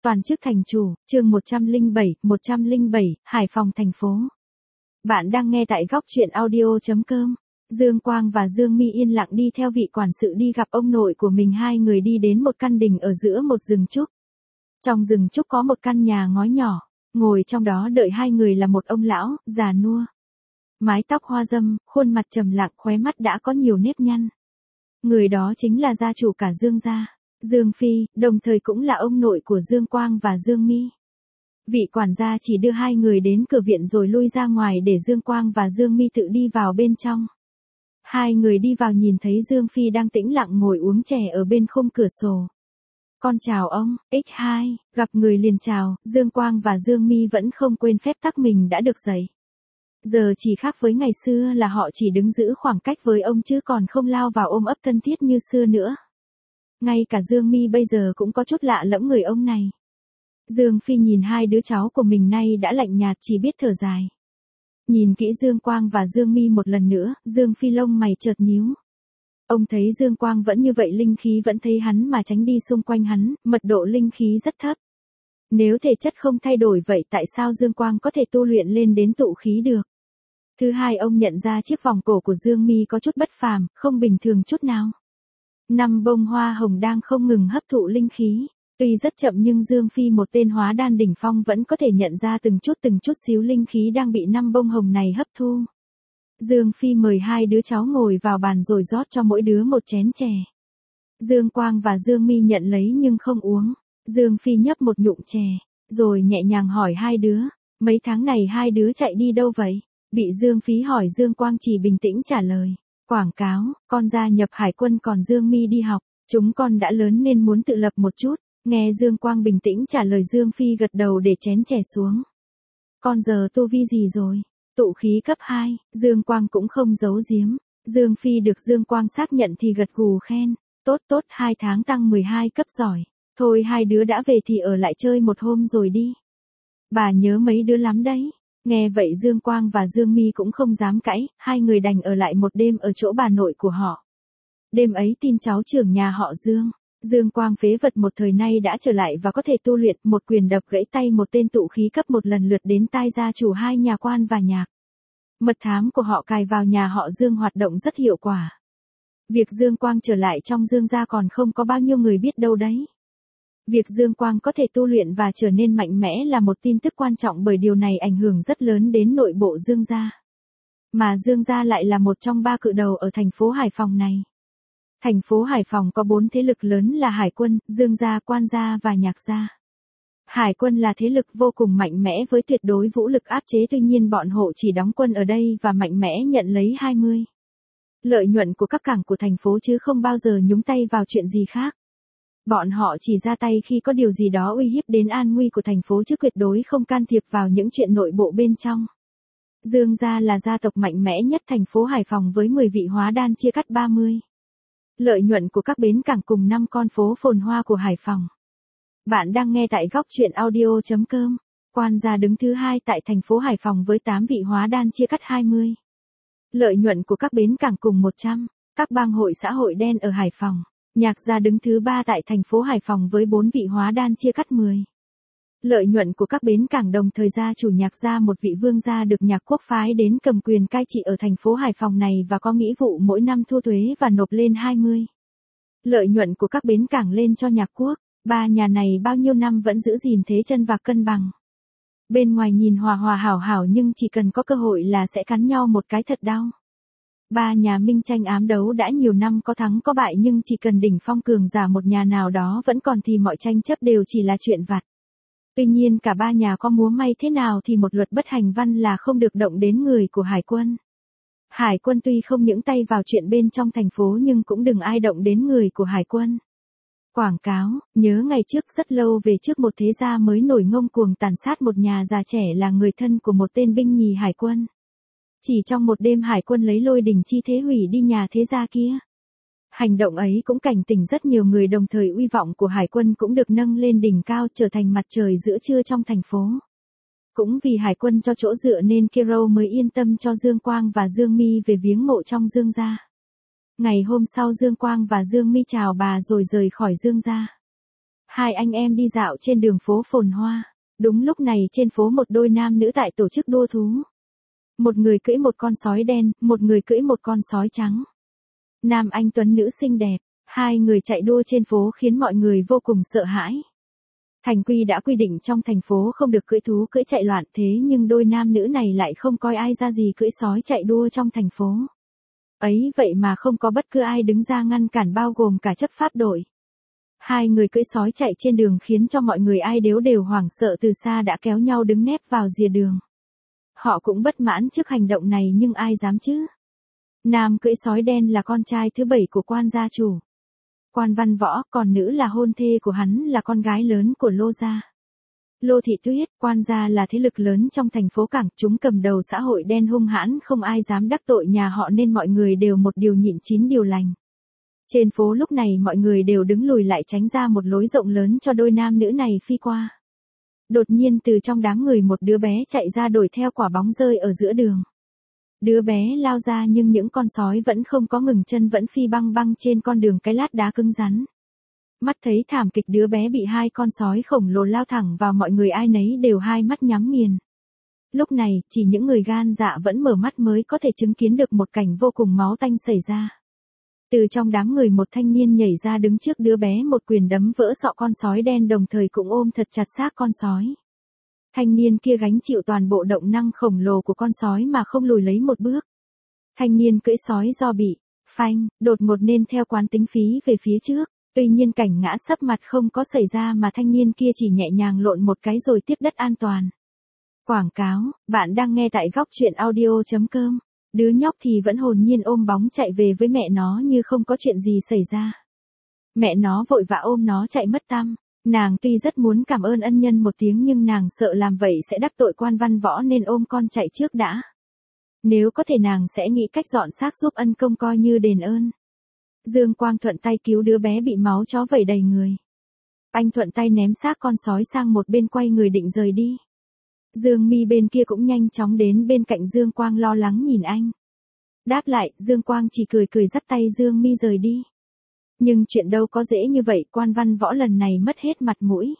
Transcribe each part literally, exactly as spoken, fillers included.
Toàn chức thành chủ, chương một trăm lẻ bảy, một trăm lẻ bảy, Hải Phòng thành phố. Bạn đang nghe tại góc truyện audio chấm com. Dương Quang và Dương Mi yên lặng đi theo vị quản sự đi gặp ông nội của mình. Hai người đi đến một căn đình ở giữa một rừng trúc. Trong rừng trúc có một căn nhà ngói nhỏ, ngồi trong đó đợi hai người là một ông lão, già nua. Mái tóc hoa râm, khuôn mặt trầm lặng, khóe mắt đã có nhiều nếp nhăn. Người đó chính là gia chủ cả Dương gia, Dương Phi, đồng thời cũng là ông nội của Dương Quang và Dương Mi. Vị quản gia chỉ đưa hai người đến cửa viện rồi lui ra ngoài để Dương Quang và Dương Mi tự đi vào bên trong. Hai người đi vào nhìn thấy Dương Phi đang tĩnh lặng ngồi uống chè ở bên khung cửa sổ. Con chào ông, ích hai, gặp người liền chào. Dương Quang và Dương Mi vẫn không quên phép tắc mình đã được dạy. Giờ chỉ khác với ngày xưa là họ chỉ đứng giữ khoảng cách với ông chứ còn không lao vào ôm ấp thân thiết như xưa nữa. Ngay cả Dương Mi bây giờ cũng có chút lạ lẫm người ông này. Dương Phi nhìn hai đứa cháu của mình nay đã lạnh nhạt, chỉ biết thở dài. Nhìn kỹ Dương Quang và Dương Mi một lần nữa, Dương Phi lông mày chợt nhíu. Ông thấy Dương Quang vẫn như vậy, linh khí vẫn thấy hắn mà tránh đi xung quanh hắn, mật độ linh khí rất thấp. Nếu thể chất không thay đổi vậy tại sao Dương Quang có thể tu luyện lên đến tụ khí được? Thứ hai, ông nhận ra chiếc vòng cổ của Dương Mi có chút bất phàm, không bình thường chút nào. Năm bông hoa hồng đang không ngừng hấp thụ linh khí. Tuy rất chậm nhưng Dương Phi, một tên hóa đan đỉnh phong, vẫn có thể nhận ra từng chút từng chút xíu linh khí đang bị năm bông hồng này hấp thu. Dương Phi mời hai đứa cháu ngồi vào bàn rồi rót cho mỗi đứa một chén chè. Dương Quang và Dương Mi nhận lấy nhưng không uống. Dương Phi nhấp một ngụm chè, rồi nhẹ nhàng hỏi hai đứa, mấy tháng này hai đứa chạy đi đâu vậy? Bị Dương Phi hỏi, Dương Quang chỉ bình tĩnh trả lời. Quảng cáo, con gia nhập hải quân còn Dương Mi đi học, chúng con đã lớn nên muốn tự lập một chút. Nghe Dương Quang bình tĩnh trả lời, Dương Phi gật đầu để chén chè xuống. Con giờ tu vi gì rồi? Tụ khí cấp hai, Dương Quang cũng không giấu giếm. Dương Phi được Dương Quang xác nhận thì gật gù khen. Tốt tốt, hai tháng tăng mười hai cấp, giỏi. Thôi hai đứa đã về thì ở lại chơi một hôm rồi đi. Bà nhớ mấy đứa lắm đấy. Nghe vậy Dương Quang và Dương Mi cũng không dám cãi, hai người đành ở lại một đêm ở chỗ bà nội của họ. Đêm ấy tin cháu trưởng nhà họ Dương, Dương Quang phế vật một thời nay đã trở lại và có thể tu luyện, một quyền đập gãy tay một tên tụ khí cấp một lần lượt đến tai gia chủ hai nhà Quan và Nhạc. Mật thám của họ cài vào nhà họ Dương hoạt động rất hiệu quả. Việc Dương Quang trở lại trong Dương gia còn không có bao nhiêu người biết đâu đấy. Việc Dương Quang có thể tu luyện và trở nên mạnh mẽ là một tin tức quan trọng, bởi điều này ảnh hưởng rất lớn đến nội bộ Dương gia. Mà Dương gia lại là một trong ba cự đầu ở thành phố Hải Phòng này. Thành phố Hải Phòng có bốn thế lực lớn là Hải quân, Dương gia, Quan gia và Nhạc gia. Hải quân là thế lực vô cùng mạnh mẽ với tuyệt đối vũ lực áp chế, tuy nhiên bọn họ chỉ đóng quân ở đây và mạnh mẽ nhận lấy hai mươi lợi nhuận của các cảng của thành phố chứ không bao giờ nhúng tay vào chuyện gì khác. Bọn họ chỉ ra tay khi có điều gì đó uy hiếp đến an nguy của thành phố chứ tuyệt đối không can thiệp vào những chuyện nội bộ bên trong. Dương gia là gia tộc mạnh mẽ nhất thành phố Hải Phòng với mười vị hóa đan chia cắt ba mươi lợi nhuận của các bến cảng cùng năm con phố phồn hoa của Hải Phòng. Bạn đang nghe tại góc truyện audio chấm com. Quan gia đứng thứ hai tại thành phố Hải Phòng với tám vị hóa đan chia cắt hai mươi lợi nhuận của các bến cảng cùng một trăm. Các bang hội xã hội đen ở Hải Phòng. Nhạc gia đứng thứ ba tại thành phố Hải Phòng với bốn vị hóa đan chia cắt mười lợi nhuận của các bến cảng, đồng thời gia chủ Nhạc gia, một vị vương gia được Nhạc quốc phái đến cầm quyền cai trị ở thành phố Hải Phòng này và có nghĩa vụ mỗi năm thu thuế và nộp lên hai mươi lợi nhuận của các bến cảng lên cho Nhạc quốc. Ba nhà này bao nhiêu năm vẫn giữ gìn thế chân và cân bằng. Bên ngoài nhìn hòa hòa hảo hảo nhưng chỉ cần có cơ hội là sẽ cắn nhau một cái thật đau. Ba nhà minh tranh ám đấu đã nhiều năm, có thắng có bại, nhưng chỉ cần đỉnh phong cường giả một nhà nào đó vẫn còn thì mọi tranh chấp đều chỉ là chuyện vặt. Tuy nhiên cả ba nhà có múa may thế nào thì một luật bất hành văn là không được động đến người của Hải quân. Hải quân tuy không những tay vào chuyện bên trong thành phố nhưng cũng đừng ai động đến người của Hải quân. Quảng cáo, nhớ ngày trước rất lâu về trước một thế gia mới nổi ngông cuồng tàn sát một nhà già trẻ là người thân của một tên binh nhì Hải quân. Chỉ trong một đêm Hải quân lấy lôi đình chi thế hủy đi nhà thế gia kia. Hành động ấy cũng cảnh tỉnh rất nhiều người, đồng thời uy vọng của Hải quân cũng được nâng lên đỉnh cao, trở thành mặt trời giữa trưa trong thành phố. Cũng vì Hải quân cho chỗ dựa nên Kero mới yên tâm cho Dương Quang và Dương Mi về viếng mộ trong Dương gia. Ngày hôm sau Dương Quang và Dương Mi chào bà rồi rời khỏi Dương gia. Hai anh em đi dạo trên đường phố phồn hoa. Đúng lúc này trên phố một đôi nam nữ tại tổ chức đua thú. Một người cưỡi một con sói đen, một người cưỡi một con sói trắng. Nam anh tuấn nữ xinh đẹp, hai người chạy đua trên phố khiến mọi người vô cùng sợ hãi. Thành quy đã quy định trong thành phố không được cưỡi thú cưỡi chạy loạn, thế nhưng đôi nam nữ này lại không coi ai ra gì cưỡi sói chạy đua trong thành phố. Ấy vậy mà không có bất cứ ai đứng ra ngăn cản bao gồm cả chấp pháp đội. Hai người cưỡi sói chạy trên đường khiến cho mọi người ai đều đều hoảng sợ, từ xa đã kéo nhau đứng nép vào rìa đường. Họ cũng bất mãn trước hành động này nhưng ai dám chứ. Nam cưỡi sói đen là con trai thứ bảy của quan gia chủ Quan Văn Võ, còn nữ là hôn thê của hắn là con gái lớn của Lô gia. Lô Thị Tuyết, quan gia là thế lực lớn trong thành phố cảng, chúng cầm đầu xã hội đen hung hãn, không ai dám đắc tội nhà họ nên mọi người đều một điều nhịn chín điều lành. Trên phố lúc này mọi người đều đứng lùi lại tránh ra một lối rộng lớn cho đôi nam nữ này phi qua. Đột nhiên từ trong đám người một đứa bé chạy ra đuổi theo quả bóng rơi ở giữa đường. Đứa bé lao ra nhưng những con sói vẫn không có ngừng chân, vẫn phi băng băng trên con đường cái lát đá cứng rắn. Mắt thấy thảm kịch đứa bé bị hai con sói khổng lồ lao thẳng vào, mọi người ai nấy đều hai mắt nhắm nghiền. Lúc này, chỉ những người gan dạ vẫn mở mắt mới có thể chứng kiến được một cảnh vô cùng máu tanh xảy ra. Từ trong đám người một thanh niên nhảy ra đứng trước đứa bé, một quyền đấm vỡ sọ con sói đen, đồng thời cũng ôm thật chặt xác con sói. Thanh niên kia gánh chịu toàn bộ động năng khổng lồ của con sói mà không lùi lấy một bước. Thanh niên cưỡi sói do bị phanh đột ngột nên theo quán tính phí về phía trước. Tuy nhiên cảnh ngã sấp mặt không có xảy ra mà thanh niên kia chỉ nhẹ nhàng lộn một cái rồi tiếp đất an toàn. Quảng cáo, bạn đang nghe tại góc truyện audio chấm com. Đứa nhóc thì vẫn hồn nhiên ôm bóng chạy về với mẹ nó như không có chuyện gì xảy ra. Mẹ nó vội vã ôm nó chạy mất tăm. Nàng tuy rất muốn cảm ơn ân nhân một tiếng nhưng nàng sợ làm vậy sẽ đắc tội Quan Văn Võ nên ôm con chạy trước đã. Nếu có thể nàng sẽ nghĩ cách dọn xác giúp ân công coi như đền ơn. Dương Quang thuận tay cứu đứa bé bị máu chó vẩy đầy người. Anh thuận tay ném xác con sói sang một bên, quay người định rời đi. Dương Mi bên kia cũng nhanh chóng đến bên cạnh Dương Quang lo lắng nhìn anh. Đáp lại, Dương Quang chỉ cười cười dắt tay Dương Mi rời đi. Nhưng chuyện đâu có dễ như vậy, Quan Văn Võ lần này mất hết mặt mũi.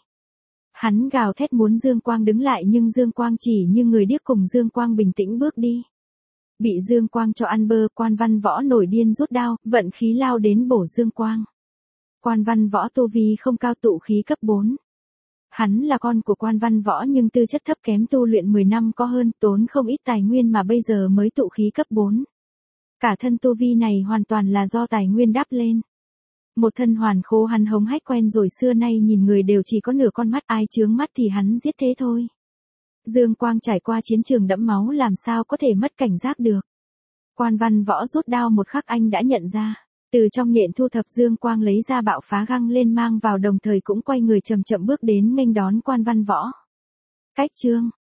Hắn gào thét muốn Dương Quang đứng lại nhưng Dương Quang chỉ như người điếc, cùng Dương Quang bình tĩnh bước đi. Bị Dương Quang cho ăn bơ, Quan Văn Võ nổi điên rút đao, vận khí lao đến bổ Dương Quang. Quan Văn Võ tu vi không cao, tụ khí cấp bốn. Hắn là con của Quan Văn Võ nhưng tư chất thấp kém, tu luyện mười năm có hơn, tốn không ít tài nguyên mà bây giờ mới tụ khí cấp bốn. Cả thân tu vi này hoàn toàn là do tài nguyên đắp lên. Một thân hoàn khố hắn hống hách quen rồi, xưa nay nhìn người đều chỉ có nửa con mắt, ai chướng mắt thì hắn giết thế thôi. Dương Quang trải qua chiến trường đẫm máu làm sao có thể mất cảnh giác được. Quan Văn Võ rút đao một khắc anh đã nhận ra. Từ trong nhện thu thập, Dương Quang lấy ra bạo phá găng lên mang vào, đồng thời cũng quay người chậm chậm bước đến nghênh đón Quan Văn Võ. Cách chương